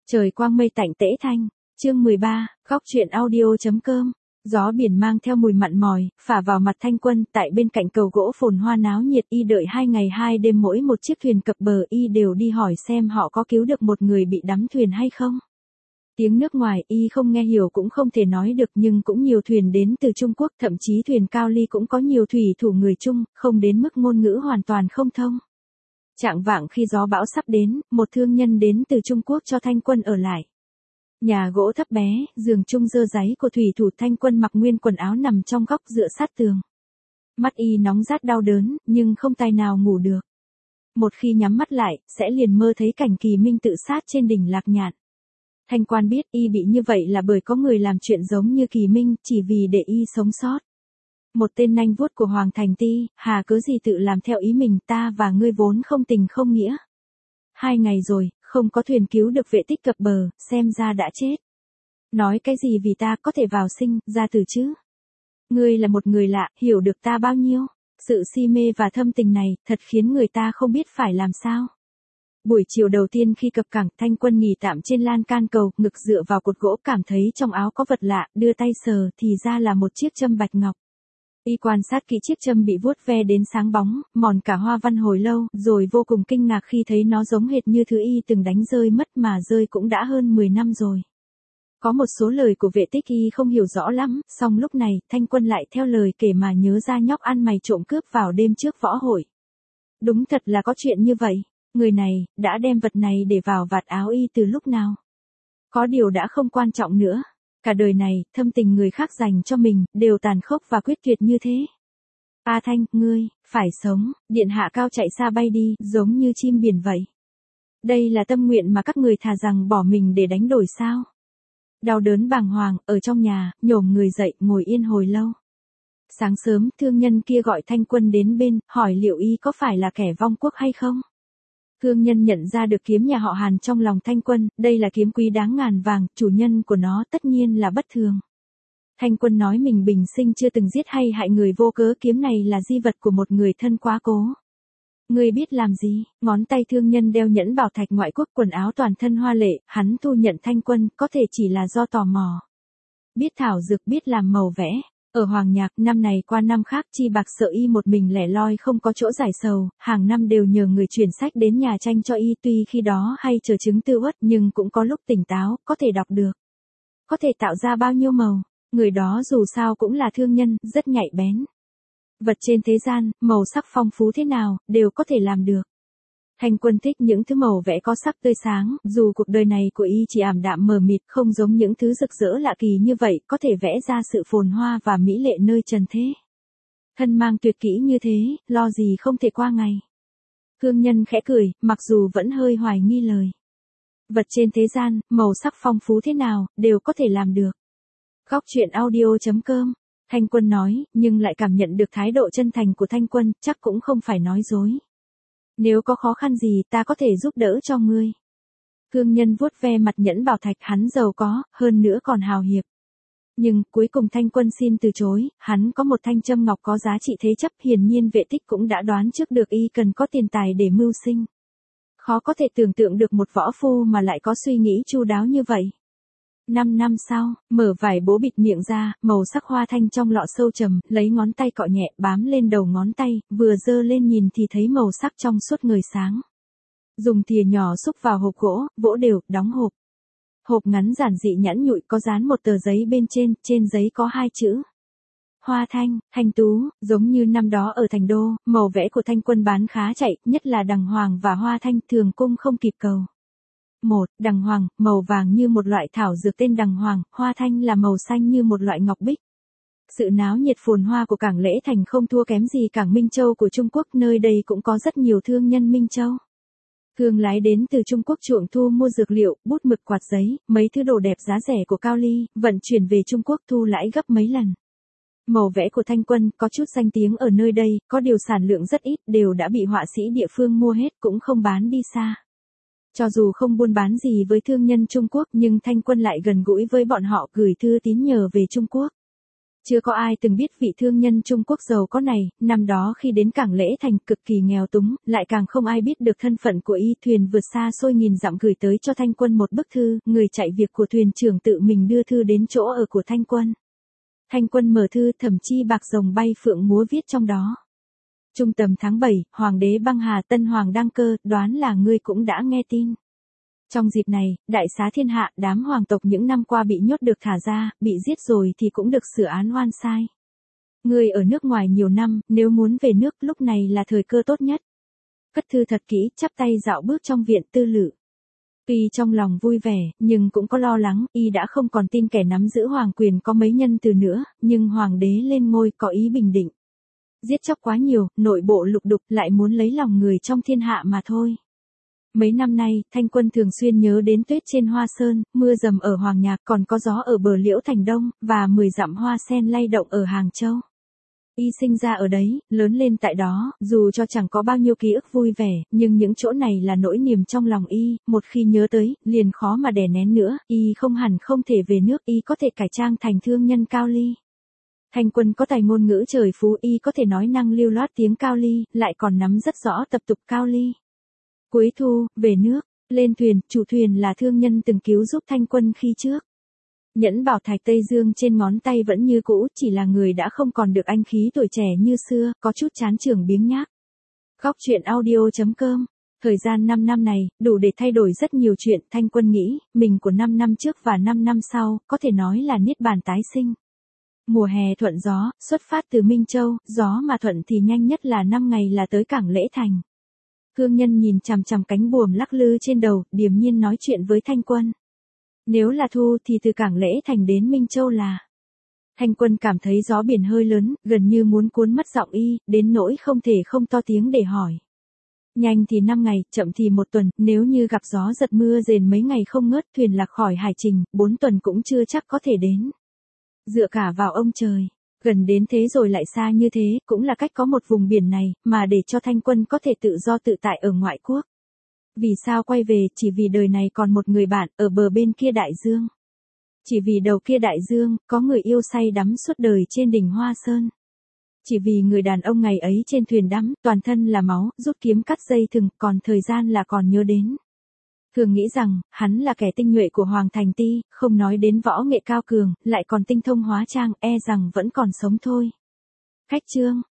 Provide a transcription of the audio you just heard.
Trời quang mây tạnh tễ thanh, chương 13, góc truyện audio.com. Gió biển mang theo mùi mặn mòi, phả vào mặt Thanh Quân, tại bên cạnh cầu gỗ phồn hoa náo nhiệt, y đợi 2 ngày 2 đêm mỗi một chiếc thuyền cập bờ, y đều đi hỏi xem họ có cứu được một người bị đắm thuyền hay không. Tiếng nước ngoài y không nghe hiểu cũng không thể nói được, nhưng cũng nhiều thuyền đến từ Trung Quốc, thậm chí thuyền cao ly cũng có nhiều thủy thủ người Trung, không đến mức ngôn ngữ hoàn toàn không thông. Chạng vạng khi gió bão sắp đến, một thương nhân đến từ Trung Quốc cho Thanh Quân ở lại. Nhà gỗ thấp bé, giường chung dơ dáy của thủy thủ. Thanh Quân mặc nguyên quần áo nằm trong góc dựa sát tường. Mắt y nóng rát đau đớn, nhưng không tài nào ngủ được. Một khi nhắm mắt lại, sẽ liền mơ thấy cảnh Kỳ Minh tự sát trên đỉnh Lạc Nhạn. Thanh Quan biết y bị như vậy là bởi có người làm chuyện giống như Kỳ Minh, chỉ vì để y sống sót. Một tên nanh vuốt của Hoàng Thành Ti, hà cớ gì tự làm theo ý mình, ta và ngươi vốn không tình không nghĩa. 2 ngày rồi, không có thuyền cứu được vệ tích cập bờ, xem ra đã chết. Nói cái gì vì ta có thể vào sinh, ra tử chứ? Ngươi là một người lạ, hiểu được ta bao nhiêu? Sự si mê và thâm tình này, thật khiến người ta không biết phải làm sao. Buổi chiều đầu tiên khi cập cảng, Thanh Quân nghỉ tạm trên lan can cầu, ngực dựa vào cột gỗ, cảm thấy trong áo có vật lạ, đưa tay sờ thì ra là một chiếc châm bạch ngọc. Y quan sát kỹ chiếc châm bị vuốt ve đến sáng bóng, mòn cả hoa văn hồi lâu, rồi vô cùng kinh ngạc khi thấy nó giống hệt như thứ y từng đánh rơi mất, mà rơi cũng đã hơn 10 năm rồi. Có một số lời của vệ tích y không hiểu rõ lắm, song lúc này, Thanh Quân lại theo lời kể mà nhớ ra nhóc ăn mày trộm cướp vào đêm trước võ hội. Đúng thật là có chuyện như vậy, người này, đã đem vật này để vào vạt áo y từ lúc nào. Có điều đã không quan trọng nữa. Cả đời này, thâm tình người khác dành cho mình, đều tàn khốc và quyết tuyệt như thế. A Thanh, ngươi, phải sống, điện hạ cao chạy xa bay đi, giống như chim biển vậy. Đây là tâm nguyện mà các người thà rằng bỏ mình để đánh đổi sao? Đau đớn bàng hoàng, ở trong nhà, nhổm người dậy, ngồi yên hồi lâu. Sáng sớm, thương nhân kia gọi Thanh Quân đến bên, hỏi liệu y có phải là kẻ vong quốc hay không? Thương nhân nhận ra được kiếm nhà họ Hàn trong lòng Thanh Quân, đây là kiếm quý đáng ngàn vàng, chủ nhân của nó tất nhiên là bất thường. Thanh Quân nói mình bình sinh chưa từng giết hay hại người vô cớ, kiếm này là di vật của một người thân quá cố. Ngươi biết làm gì? Ngón tay thương nhân đeo nhẫn bảo thạch ngoại quốc, quần áo toàn thân hoa lệ, hắn thu nhận Thanh Quân, có thể chỉ là do tò mò. Biết thảo dược, biết làm màu vẽ. Ở Hoàng Nhạc, năm này qua năm khác, Chi Bạc sợ y một mình lẻ loi không có chỗ giải sầu, hàng năm đều nhờ người chuyển sách đến nhà tranh cho y, tuy khi đó hay chờ chứng tư uất, nhưng cũng có lúc tỉnh táo, có thể đọc được. Có thể tạo ra bao nhiêu màu, người đó dù sao cũng là thương nhân, rất nhạy bén. Vật trên thế gian, màu sắc phong phú thế nào, đều có thể làm được. Thanh Quân thích những thứ màu vẽ có sắc tươi sáng, dù cuộc đời này của y chỉ ảm đạm mờ mịt, không giống những thứ rực rỡ lạ kỳ như vậy, có thể vẽ ra sự phồn hoa và mỹ lệ nơi trần thế. Thân mang tuyệt kỹ như thế, lo gì không thể qua ngày. Thương nhân khẽ cười, mặc dù vẫn hơi hoài nghi lời. Vật trên thế gian, màu sắc phong phú thế nào, đều có thể làm được. Góc truyện audio.com. Thanh Quân nói, nhưng lại cảm nhận được thái độ chân thành của Thanh Quân, chắc cũng không phải nói dối. Nếu có khó khăn gì, ta có thể giúp đỡ cho ngươi. Thương nhân vuốt ve mặt nhẫn bảo thạch, hắn giàu có, hơn nữa còn hào hiệp. Nhưng, cuối cùng Thanh Quân xin từ chối, hắn có một thanh châm ngọc có giá trị thế chấp, hiển nhiên vệ tích cũng đã đoán trước được y cần có tiền tài để mưu sinh. Khó có thể tưởng tượng được một võ phu mà lại có suy nghĩ chu đáo như vậy. 5 năm sau, mở vải bố bịt miệng ra, màu sắc hoa thanh trong lọ sâu trầm, lấy ngón tay cọ nhẹ, bám lên đầu ngón tay, vừa giơ lên nhìn thì thấy màu sắc trong suốt ngời sáng. Dùng thìa nhỏ xúc vào hộp gỗ, vỗ đều, đóng hộp. Hộp ngắn giản dị nhẵn nhụi, có dán một tờ giấy bên trên giấy có 2 chữ. Hoa thanh, thanh tú, giống như năm đó ở thành đô, màu vẽ của Thanh Quân bán khá chạy, nhất là đằng hoàng và hoa thanh, thường cung không kịp cầu. 1. Đằng hoàng, màu vàng như một loại thảo dược tên đằng hoàng, hoa thanh là màu xanh như một loại ngọc bích. Sự náo nhiệt phồn hoa của cảng Lễ Thành không thua kém gì cảng Minh Châu của Trung Quốc, nơi đây cũng có rất nhiều thương nhân Minh Châu. Thương lái đến từ Trung Quốc chuộng thu mua dược liệu, bút mực, quạt giấy, mấy thứ đồ đẹp giá rẻ của Cao Ly, vận chuyển về Trung Quốc thu lãi gấp mấy lần. Màu vẽ của Thanh Quân có chút danh tiếng ở nơi đây, có điều sản lượng rất ít, đều đã bị họa sĩ địa phương mua hết, cũng không bán đi xa. Cho dù không buôn bán gì với thương nhân Trung Quốc, nhưng Thanh Quân lại gần gũi với bọn họ, gửi thư tín nhờ về Trung Quốc. Chưa có ai từng biết vị thương nhân Trung Quốc giàu có này, năm đó khi đến cảng Lễ Thành cực kỳ nghèo túng, lại càng không ai biết được thân phận của y. Thuyền vượt xa xôi nghìn dặm gửi tới cho Thanh Quân một bức thư, người chạy việc của thuyền trưởng tự mình đưa thư đến chỗ ở của Thanh Quân. Thanh Quân mở thư, thẩm chi bạc rồng bay phượng múa viết trong đó. Trung tầm tháng 7, Hoàng đế băng hà, Tân Hoàng đăng cơ, đoán là ngươi cũng đã nghe tin. Trong dịp này, đại xá thiên hạ, đám hoàng tộc những năm qua bị nhốt được thả ra, bị giết rồi thì cũng được sửa án oan sai. Ngươi ở nước ngoài nhiều năm, nếu muốn về nước lúc này là thời cơ tốt nhất. Cất thư thật kỹ, chắp tay dạo bước trong viện tư lự. Tuy trong lòng vui vẻ, nhưng cũng có lo lắng, y đã không còn tin kẻ nắm giữ hoàng quyền có mấy nhân từ nữa, nhưng hoàng đế lên ngôi có ý bình định. Giết chóc quá nhiều, nội bộ lục đục lại muốn lấy lòng người trong thiên hạ mà thôi. Mấy năm nay, Thanh Quân thường xuyên nhớ đến tuyết trên Hoa Sơn, mưa rầm ở Hoàng Nhạc, còn có gió ở bờ Liễu Thành Đông, và 10 dặm hoa sen lay động ở Hàng Châu. Y sinh ra ở đấy, lớn lên tại đó, dù cho chẳng có bao nhiêu ký ức vui vẻ, nhưng những chỗ này là nỗi niềm trong lòng y, một khi nhớ tới, liền khó mà đè nén nữa, y không hẳn không thể về nước, y có thể cải trang thành thương nhân Cao Ly. Thanh Quân có tài ngôn ngữ trời phú, y có thể nói năng lưu loát tiếng Cao Ly, lại còn nắm rất rõ tập tục Cao Ly. Cuối thu, về nước, lên thuyền, chủ thuyền là thương nhân từng cứu giúp Thanh Quân khi trước. Nhẫn bảo thạch Tây Dương trên ngón tay vẫn như cũ, chỉ là người đã không còn được anh khí tuổi trẻ như xưa, có chút chán chường biếng nhác. Góc truyện audio.com. Thời gian 5 năm này, đủ để thay đổi rất nhiều chuyện. Thanh Quân nghĩ, mình của 5 năm trước và 5 năm sau, có thể nói là niết bàn tái sinh. Mùa hè thuận gió, xuất phát từ Minh Châu, gió mà thuận thì nhanh nhất là 5 ngày là tới cảng Lễ Thành. Thương nhân nhìn chằm chằm cánh buồm lắc lư trên đầu, điềm nhiên nói chuyện với Thanh Quân. Nếu là thu thì từ cảng Lễ Thành đến Minh Châu là. Thanh Quân cảm thấy gió biển hơi lớn, gần như muốn cuốn mất giọng y, đến nỗi không thể không to tiếng để hỏi. Nhanh thì 5 ngày, chậm thì 1 tuần, nếu như gặp gió giật mưa rền mấy ngày không ngớt, thuyền lạc khỏi hải trình, 4 tuần cũng chưa chắc có thể đến. Dựa cả vào ông trời. Gần đến thế rồi lại xa như thế, cũng là cách có một vùng biển này, mà để cho Thanh Quân có thể tự do tự tại ở ngoại quốc. Vì sao quay về, chỉ vì đời này còn một người bạn, ở bờ bên kia đại dương. Chỉ vì đầu kia đại dương, có người yêu say đắm suốt đời trên đỉnh Hoa Sơn. Chỉ vì người đàn ông ngày ấy trên thuyền đắm, toàn thân là máu, rút kiếm cắt dây thừng, còn thời gian là còn nhớ đến. Thường nghĩ rằng, hắn là kẻ tinh nhuệ của Hoàng Thành Ti, không nói đến võ nghệ cao cường, lại còn tinh thông hóa trang, e rằng vẫn còn sống thôi. Khách chương.